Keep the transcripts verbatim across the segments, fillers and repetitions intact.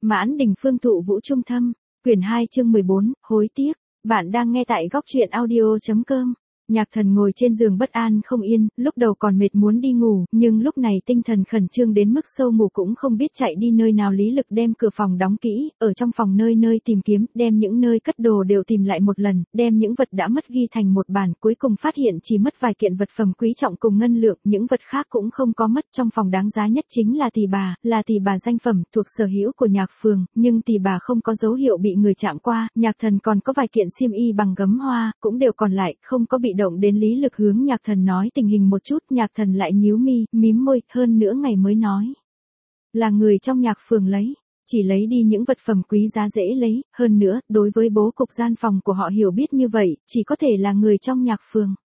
Mãn Đình Phương Thụ Vũ Trung Thâm, quyển hai chương mười bốn, hối tiếc. Bạn đang nghe tại góc truyện audio chấm com. Nhạc Thần ngồi trên giường bất an không yên, lúc đầu còn mệt muốn đi ngủ, nhưng lúc này tinh thần khẩn trương đến mức sâu ngủ cũng không biết chạy đi nơi nào. Lý Lực đem cửa phòng đóng kỹ, ở trong phòng nơi nơi tìm kiếm, đem những nơi cất đồ đều tìm lại một lần, đem những vật đã mất ghi thành một bản, cuối cùng phát hiện chỉ mất vài kiện vật phẩm quý trọng cùng ngân lượng, những vật khác cũng không có mất. Trong phòng đáng giá nhất chính là tỳ bà, là tỳ bà danh phẩm thuộc sở hữu của Nhạc Phường, nhưng tỳ bà không có dấu hiệu bị người chạm qua. Nhạc Thần còn có vài kiện xiêm y bằng gấm hoa, cũng đều còn lại, không có bị động đến. Lý Lực hướng Nhạc Thần nói tình hình một chút, Nhạc Thần lại nhíu mi, mím môi, hơn nửa ngày mới nói. Là người trong Nhạc Phường lấy, chỉ lấy đi những vật phẩm quý giá dễ lấy, hơn nữa, đối với bố cục gian phòng của họ hiểu biết như vậy, chỉ có thể là người trong Nhạc Phường.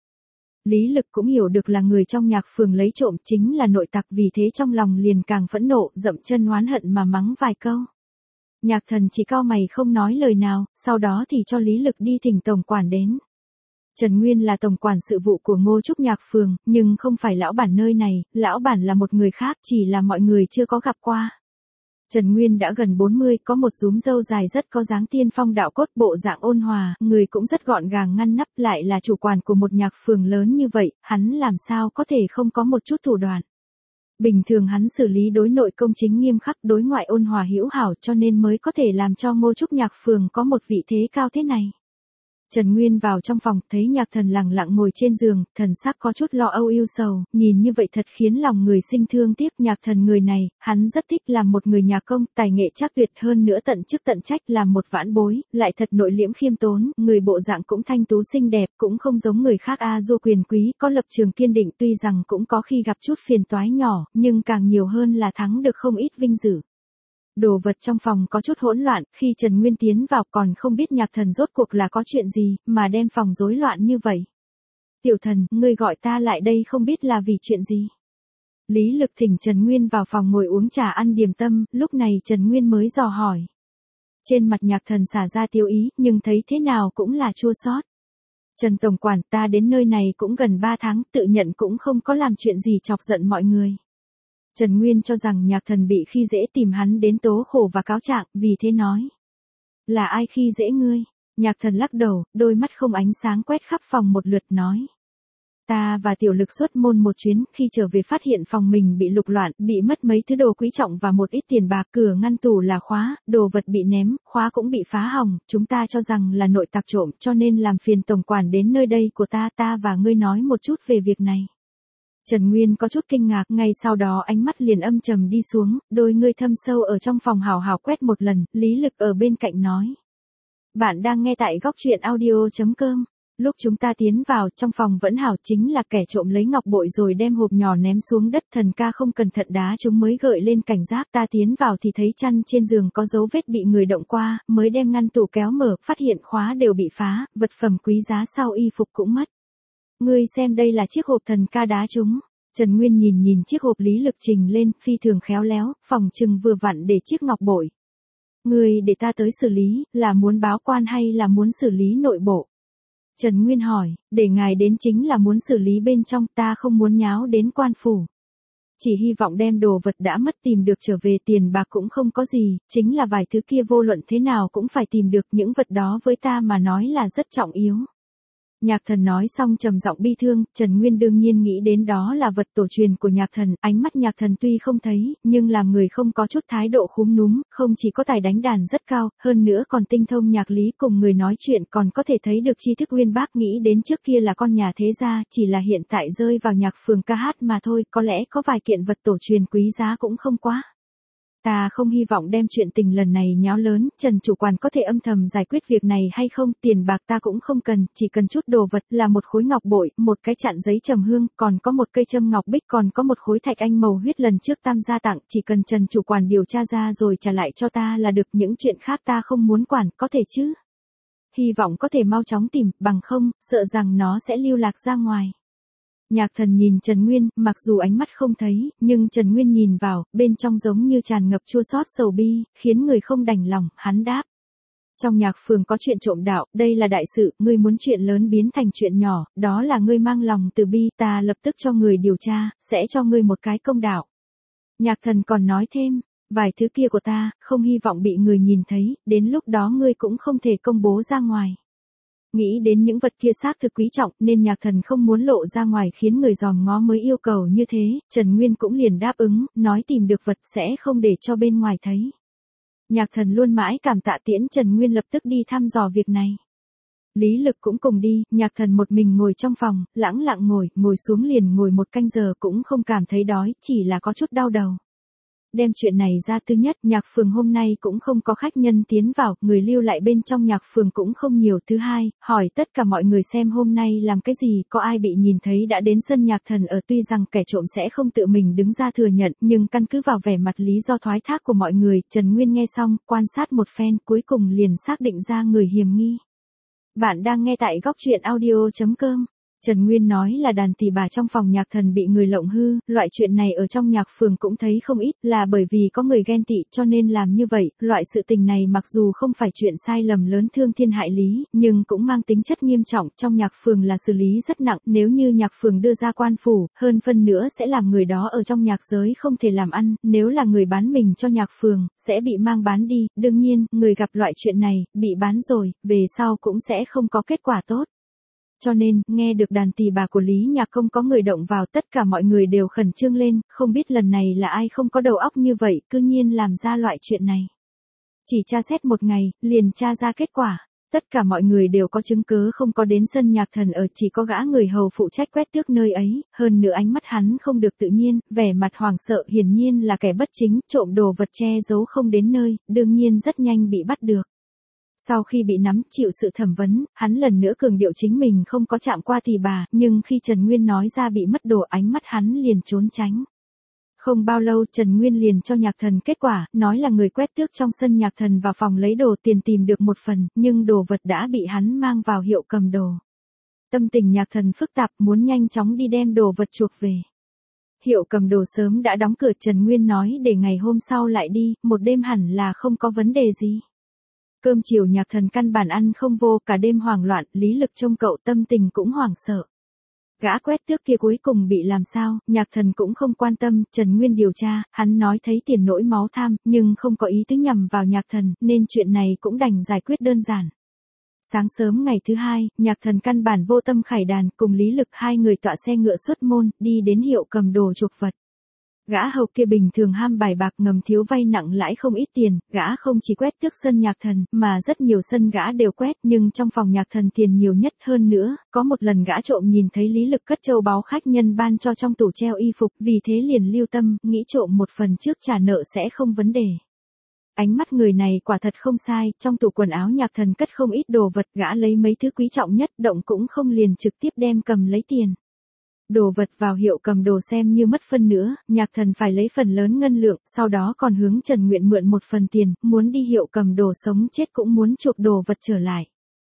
Lý Lực cũng hiểu được là người trong Nhạc Phường lấy trộm chính là nội tặc, vì thế trong lòng liền càng phẫn nộ, dậm chân oán hận mà mắng vài câu. Nhạc Thần chỉ cau mày không nói lời nào, sau đó thì cho Lý Lực đi thỉnh tổng quản đến. Trần Nguyên là tổng quản sự vụ của Ngô Trúc Nhạc Phường, nhưng không phải lão bản nơi này, lão bản là một người khác, chỉ là mọi người chưa có gặp qua. Trần Nguyên đã gần bốn mươi, có một rúm râu dài rất có dáng tiên phong đạo cốt, bộ dạng ôn hòa, người cũng rất gọn gàng ngăn nắp, lại là chủ quản của một nhạc phường lớn như vậy, hắn làm sao có thể không có một chút thủ đoạn. Bình thường hắn xử lý đối nội công chính nghiêm khắc, đối ngoại ôn hòa hữu hảo, cho nên mới có thể làm cho Ngô Trúc Nhạc Phường có một vị thế cao thế này. Trần Nguyên vào trong phòng, thấy Nhạc Thần lặng lặng ngồi trên giường, thần sắc có chút lo âu ưu sầu, nhìn như vậy thật khiến lòng người sinh thương tiếc. Nhạc Thần người này, hắn rất thích làm một người nhạc công, tài nghệ trác tuyệt, hơn nữa tận chức tận trách làm một vãn bối, lại thật nội liễm khiêm tốn, người bộ dạng cũng thanh tú xinh đẹp, cũng không giống người khác a du quyền quý, có lập trường kiên định, tuy rằng cũng có khi gặp chút phiền toái nhỏ, nhưng càng nhiều hơn là thắng được không ít vinh dự. Đồ vật trong phòng có chút hỗn loạn, khi Trần Nguyên tiến vào còn không biết Nhạc Thần rốt cuộc là có chuyện gì, mà đem phòng rối loạn như vậy. Tiểu Thần, ngươi gọi ta lại đây không biết là vì chuyện gì. Lý Lực thỉnh Trần Nguyên vào phòng ngồi uống trà ăn điểm tâm, lúc này Trần Nguyên mới dò hỏi. Trên mặt Nhạc Thần xả ra tiêu ý, nhưng thấy thế nào cũng là chua xót. Trần tổng quản, ta đến nơi này cũng gần ba tháng, tự nhận cũng không có làm chuyện gì chọc giận mọi người. Trần Nguyên cho rằng Nhạc Thần bị khi dễ tìm hắn đến tố khổ và cáo trạng, vì thế nói. Là ai khi dễ ngươi? Nhạc Thần lắc đầu, đôi mắt không ánh sáng quét khắp phòng một lượt nói. Ta và Tiểu Lực xuất môn một chuyến, khi trở về phát hiện phòng mình bị lục loạn, bị mất mấy thứ đồ quý trọng và một ít tiền bạc, cửa ngăn tủ là khóa, đồ vật bị ném, khóa cũng bị phá hỏng, chúng ta cho rằng là nội tặc trộm, cho nên làm phiền tổng quản đến nơi đây của ta, ta và ngươi nói một chút về việc này. Trần Nguyên có chút kinh ngạc, ngay sau đó ánh mắt liền âm trầm đi xuống, đôi ngươi thâm sâu ở trong phòng hào hào quét một lần, Lý Lực ở bên cạnh nói. Bạn đang nghe tại góc truyện audio chấm com. Lúc chúng ta tiến vào, trong phòng vẫn hảo, chính là kẻ trộm lấy ngọc bội rồi đem hộp nhỏ ném xuống đất, Thần ca không cẩn thận đá chúng mới gợi lên cảnh giác. Ta tiến vào thì thấy chăn trên giường có dấu vết bị người động qua, mới đem ngăn tủ kéo mở, phát hiện khóa đều bị phá, vật phẩm quý giá sau y phục cũng mất. Ngươi xem đây là chiếc hộp Thần ca đá chúng. Trần Nguyên nhìn nhìn chiếc hộp Lý Lực trình lên, phi thường khéo léo, phòng trừng vừa vặn để chiếc ngọc bội. Ngươi để ta tới xử lý, là muốn báo quan hay là muốn xử lý nội bộ? Trần Nguyên hỏi, để ngài đến chính là muốn xử lý bên trong, ta không muốn nháo đến quan phủ. Chỉ hy vọng đem đồ vật đã mất tìm được trở về, tiền bạc cũng không có gì, chính là vài thứ kia vô luận thế nào cũng phải tìm được, những vật đó với ta mà nói là rất trọng yếu. Nhạc Thần nói xong trầm giọng bi thương, Trần Nguyên đương nhiên nghĩ đến đó là vật tổ truyền của Nhạc Thần, ánh mắt Nhạc Thần tuy không thấy, nhưng làm người không có chút thái độ khúm núm, không chỉ có tài đánh đàn rất cao, hơn nữa còn tinh thông nhạc lý, cùng người nói chuyện còn có thể thấy được tri thức uyên bác, nghĩ đến trước kia là con nhà thế gia, chỉ là hiện tại rơi vào nhạc phường ca hát mà thôi, có lẽ có vài kiện vật tổ truyền quý giá cũng không quá. Ta không hy vọng đem chuyện tình lần này nháo lớn, Trần chủ quản có thể âm thầm giải quyết việc này hay không, tiền bạc ta cũng không cần, chỉ cần chút đồ vật, là một khối ngọc bội, một cái chặn giấy trầm hương, còn có một cây châm ngọc bích, còn có một khối thạch anh màu huyết lần trước Tam gia tặng, chỉ cần Trần chủ quản điều tra ra rồi trả lại cho ta là được, những chuyện khác ta không muốn quản, có thể chứ? Hy vọng có thể mau chóng tìm, bằng không, sợ rằng nó sẽ lưu lạc ra ngoài. Nhạc Thần nhìn Trần Nguyên, mặc dù ánh mắt không thấy, nhưng Trần Nguyên nhìn vào, bên trong giống như tràn ngập chua xót sầu bi, khiến người không đành lòng, hắn đáp. Trong Nhạc Phường có chuyện trộm đạo, đây là đại sự, ngươi muốn chuyện lớn biến thành chuyện nhỏ, đó là ngươi mang lòng từ bi, ta lập tức cho người điều tra, sẽ cho ngươi một cái công đạo. Nhạc Thần còn nói thêm, Vài thứ kia của ta, không hy vọng bị người nhìn thấy, đến lúc đó ngươi cũng không thể công bố ra ngoài. Nghĩ đến những vật kia xác thực quý trọng nên Nhạc Thần không muốn lộ ra ngoài khiến người dòm ngó mới yêu cầu như thế, Trần Nguyên cũng liền đáp ứng, nói tìm được vật sẽ không để cho bên ngoài thấy. Nhạc Thần luôn mãi cảm tạ tiễn Trần Nguyên lập tức đi thăm dò việc này. Lý Lực cũng cùng đi, Nhạc Thần một mình ngồi trong phòng, lẳng lặng ngồi, ngồi xuống liền ngồi một canh giờ cũng không cảm thấy đói, chỉ là có chút đau đầu. Đem chuyện này ra thứ nhất, Nhạc Phường hôm nay cũng không có khách nhân tiến vào, người lưu lại bên trong Nhạc Phường cũng không nhiều. Thứ hai, hỏi tất cả mọi người xem hôm nay làm cái gì, có ai bị nhìn thấy đã đến sân Nhạc Thần ở. Tuy rằng kẻ trộm sẽ không tự mình đứng ra thừa nhận, nhưng căn cứ vào vẻ mặt lý do thoái thác của mọi người, Trần Nguyên nghe xong, quan sát một phen, cuối cùng liền xác định ra người hiểm nghi. Bạn đang nghe tại góc truyện audio chấm com. Trần Nguyên nói là đàn tỳ bà trong phòng Nhạc Thần bị người lộng hư, loại chuyện này ở trong Nhạc Phường cũng thấy không ít, là bởi vì có người ghen tị cho nên làm như vậy. Loại sự tình này mặc dù không phải chuyện sai lầm lớn thương thiên hại lý, nhưng cũng mang tính chất nghiêm trọng, trong Nhạc Phường là xử lý rất nặng, nếu như Nhạc Phường đưa ra quan phủ, hơn phân nữa sẽ làm người đó ở trong nhạc giới không thể làm ăn, nếu là người bán mình cho Nhạc Phường, sẽ bị mang bán đi, đương nhiên, người gặp loại chuyện này, bị bán rồi, về sau cũng sẽ không có kết quả tốt. Cho nên, nghe được đàn tỳ bà của Lý Nhạc không có người động vào, tất cả mọi người đều khẩn trương lên, không biết lần này là ai không có đầu óc như vậy, cư nhiên làm ra loại chuyện này. Chỉ tra xét một ngày, liền tra ra kết quả. Tất cả mọi người đều có chứng cứ không có đến sân Nhạc Thần ở, chỉ có gã người hầu phụ trách quét tước nơi ấy, hơn nữa ánh mắt hắn không được tự nhiên, vẻ mặt hoảng sợ, hiển nhiên là kẻ bất chính, trộm đồ vật che giấu không đến nơi, đương nhiên rất nhanh bị bắt được. Sau khi bị nắm, chịu sự thẩm vấn, hắn lần nữa cường điệu chính mình không có chạm qua tỳ bà, nhưng khi Trần Nguyên nói ra bị mất đồ, ánh mắt hắn liền trốn tránh. Không bao lâu Trần Nguyên liền cho Nhạc Thần kết quả, nói là người quét tước trong sân Nhạc Thần vào phòng lấy đồ tiền tìm được một phần, nhưng đồ vật đã bị hắn mang vào hiệu cầm đồ. Tâm tình Nhạc Thần phức tạp, muốn nhanh chóng đi đem đồ vật chuộc về. Hiệu cầm đồ sớm đã đóng cửa, Trần Nguyên nói để ngày hôm sau lại đi, một đêm hẳn là không có vấn đề gì. Cơm chiều Nhạc Thần căn bản ăn không vô, cả đêm hoảng loạn, Lý Lực trông cậu tâm tình cũng hoảng sợ. Gã quét tước kia cuối cùng bị làm sao, Nhạc Thần cũng không quan tâm, Trần Nguyên điều tra, hắn nói thấy tiền nỗi máu tham, nhưng không có ý tứ nhằm vào Nhạc Thần, nên chuyện này cũng đành giải quyết đơn giản. Sáng sớm ngày thứ hai, Nhạc Thần căn bản vô tâm khải đàn, cùng Lý Lực hai người tọa xe ngựa xuất môn, đi đến hiệu cầm đồ chuộc vật. Gã hầu kia bình thường ham bài bạc, ngầm thiếu vay nặng lãi không ít tiền, gã không chỉ quét tước sân Nhạc Thần, mà rất nhiều sân gã đều quét, nhưng trong phòng Nhạc Thần tiền nhiều nhất. Hơn nữa, có một lần gã trộm nhìn thấy Lý Lực cất châu báu khách nhân ban cho trong tủ treo y phục, vì thế liền lưu tâm, nghĩ trộm một phần trước trả nợ sẽ không vấn đề. Ánh mắt người này quả thật không sai, trong tủ quần áo Nhạc Thần cất không ít đồ vật, gã lấy mấy thứ quý trọng nhất, động cũng không liền trực tiếp đem cầm lấy tiền. Đồ vật vào hiệu cầm đồ xem như mất phân nữa, Nhạc Thần phải lấy phần lớn ngân lượng, sau đó còn hướng Trần Nguyện mượn một phần tiền, muốn đi hiệu cầm đồ sống chết cũng muốn chuộc đồ vật trở lại.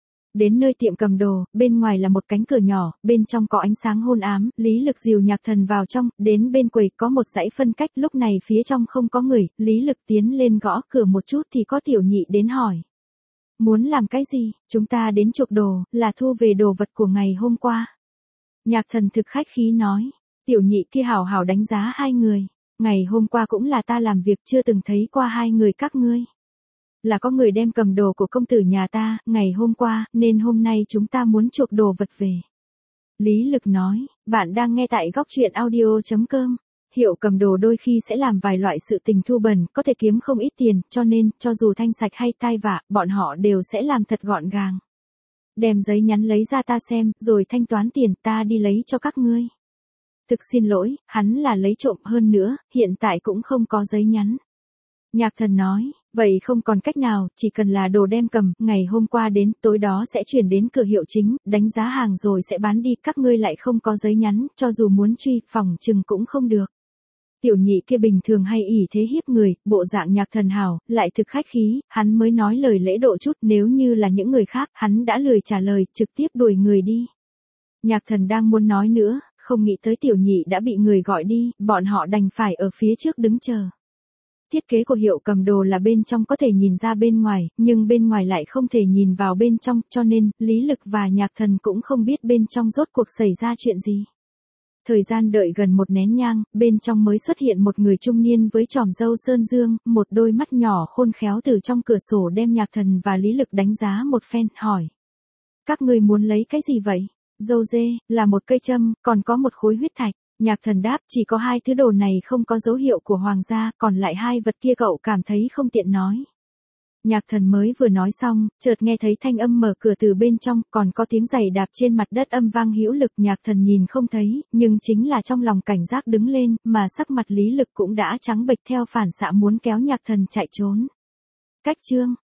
Đến nơi tiệm cầm đồ, bên ngoài là một cánh cửa nhỏ, bên trong có ánh sáng hôn ám, Lý Lực dìu Nhạc Thần vào trong, đến bên quầy có một dãy phân cách, lúc này phía trong không có người, Lý Lực tiến lên gõ cửa một chút thì có tiểu nhị đến hỏi. Muốn làm cái gì? Chúng ta đến chuộc đồ, là thu về đồ vật của ngày hôm qua. Nhạc Thần thực khách khí nói, tiểu nhị kia hảo hảo đánh giá hai người, ngày hôm qua cũng là ta làm việc, chưa từng thấy qua hai người các ngươi. Là có người đem cầm đồ của công tử nhà ta, ngày hôm qua, nên hôm nay chúng ta muốn chuộc đồ vật về. Lý Lực nói, bạn đang nghe tại góc truyện audio chấm com. Hiệu cầm đồ đôi khi sẽ làm vài loại sự tình thu bần, có thể kiếm không ít tiền, cho nên, cho dù thanh sạch hay tai vạ, bọn họ đều sẽ làm thật gọn gàng. Đem giấy nhắn lấy ra ta xem, rồi thanh toán tiền, ta đi lấy cho các ngươi. Thực xin lỗi, hắn là lấy trộm, hơn nữa, hiện tại cũng không có giấy nhắn. Nhạc Thần nói, vậy không còn cách nào, chỉ cần là đồ đem cầm, ngày hôm qua đến, tối đó sẽ chuyển đến cửa hiệu chính, đánh giá hàng rồi sẽ bán đi, các ngươi lại không có giấy nhắn, cho dù muốn truy, phòng chừng cũng không được. Tiểu nhị kia bình thường hay ỷ thế hiếp người, bộ dạng Nhạc Thần hảo, lại thực khách khí, hắn mới nói lời lễ độ chút, nếu như là những người khác, hắn đã lười trả lời, trực tiếp đuổi người đi. Nhạc Thần đang muốn nói nữa, không nghĩ tới tiểu nhị đã bị người gọi đi, bọn họ đành phải ở phía trước đứng chờ. Thiết kế của hiệu cầm đồ là bên trong có thể nhìn ra bên ngoài, nhưng bên ngoài lại không thể nhìn vào bên trong, cho nên, Lý Lực và Nhạc Thần cũng không biết bên trong rốt cuộc xảy ra chuyện gì. Thời gian đợi gần một nén nhang, bên trong mới xuất hiện một người trung niên với tròm râu sơn dương, một đôi mắt nhỏ khôn khéo từ trong cửa sổ đem Nhạc Thần và Lý Lực đánh giá một phen, hỏi. Các người muốn lấy cái gì vậy? Dâu dê, là một cây châm, còn có một khối huyết thạch. Nhạc Thần đáp, chỉ có hai thứ đồ này không có dấu hiệu của hoàng gia, còn lại hai vật kia cậu cảm thấy không tiện nói. Nhạc Thần mới vừa nói xong, chợt nghe thấy thanh âm mở cửa từ bên trong, còn có tiếng giày đạp trên mặt đất âm vang hữu lực. Nhạc Thần nhìn không thấy, nhưng chính là trong lòng cảnh giác đứng lên, mà sắc mặt Lý Lực cũng đã trắng bệch theo phản xạ muốn kéo Nhạc Thần chạy trốn. Cách chương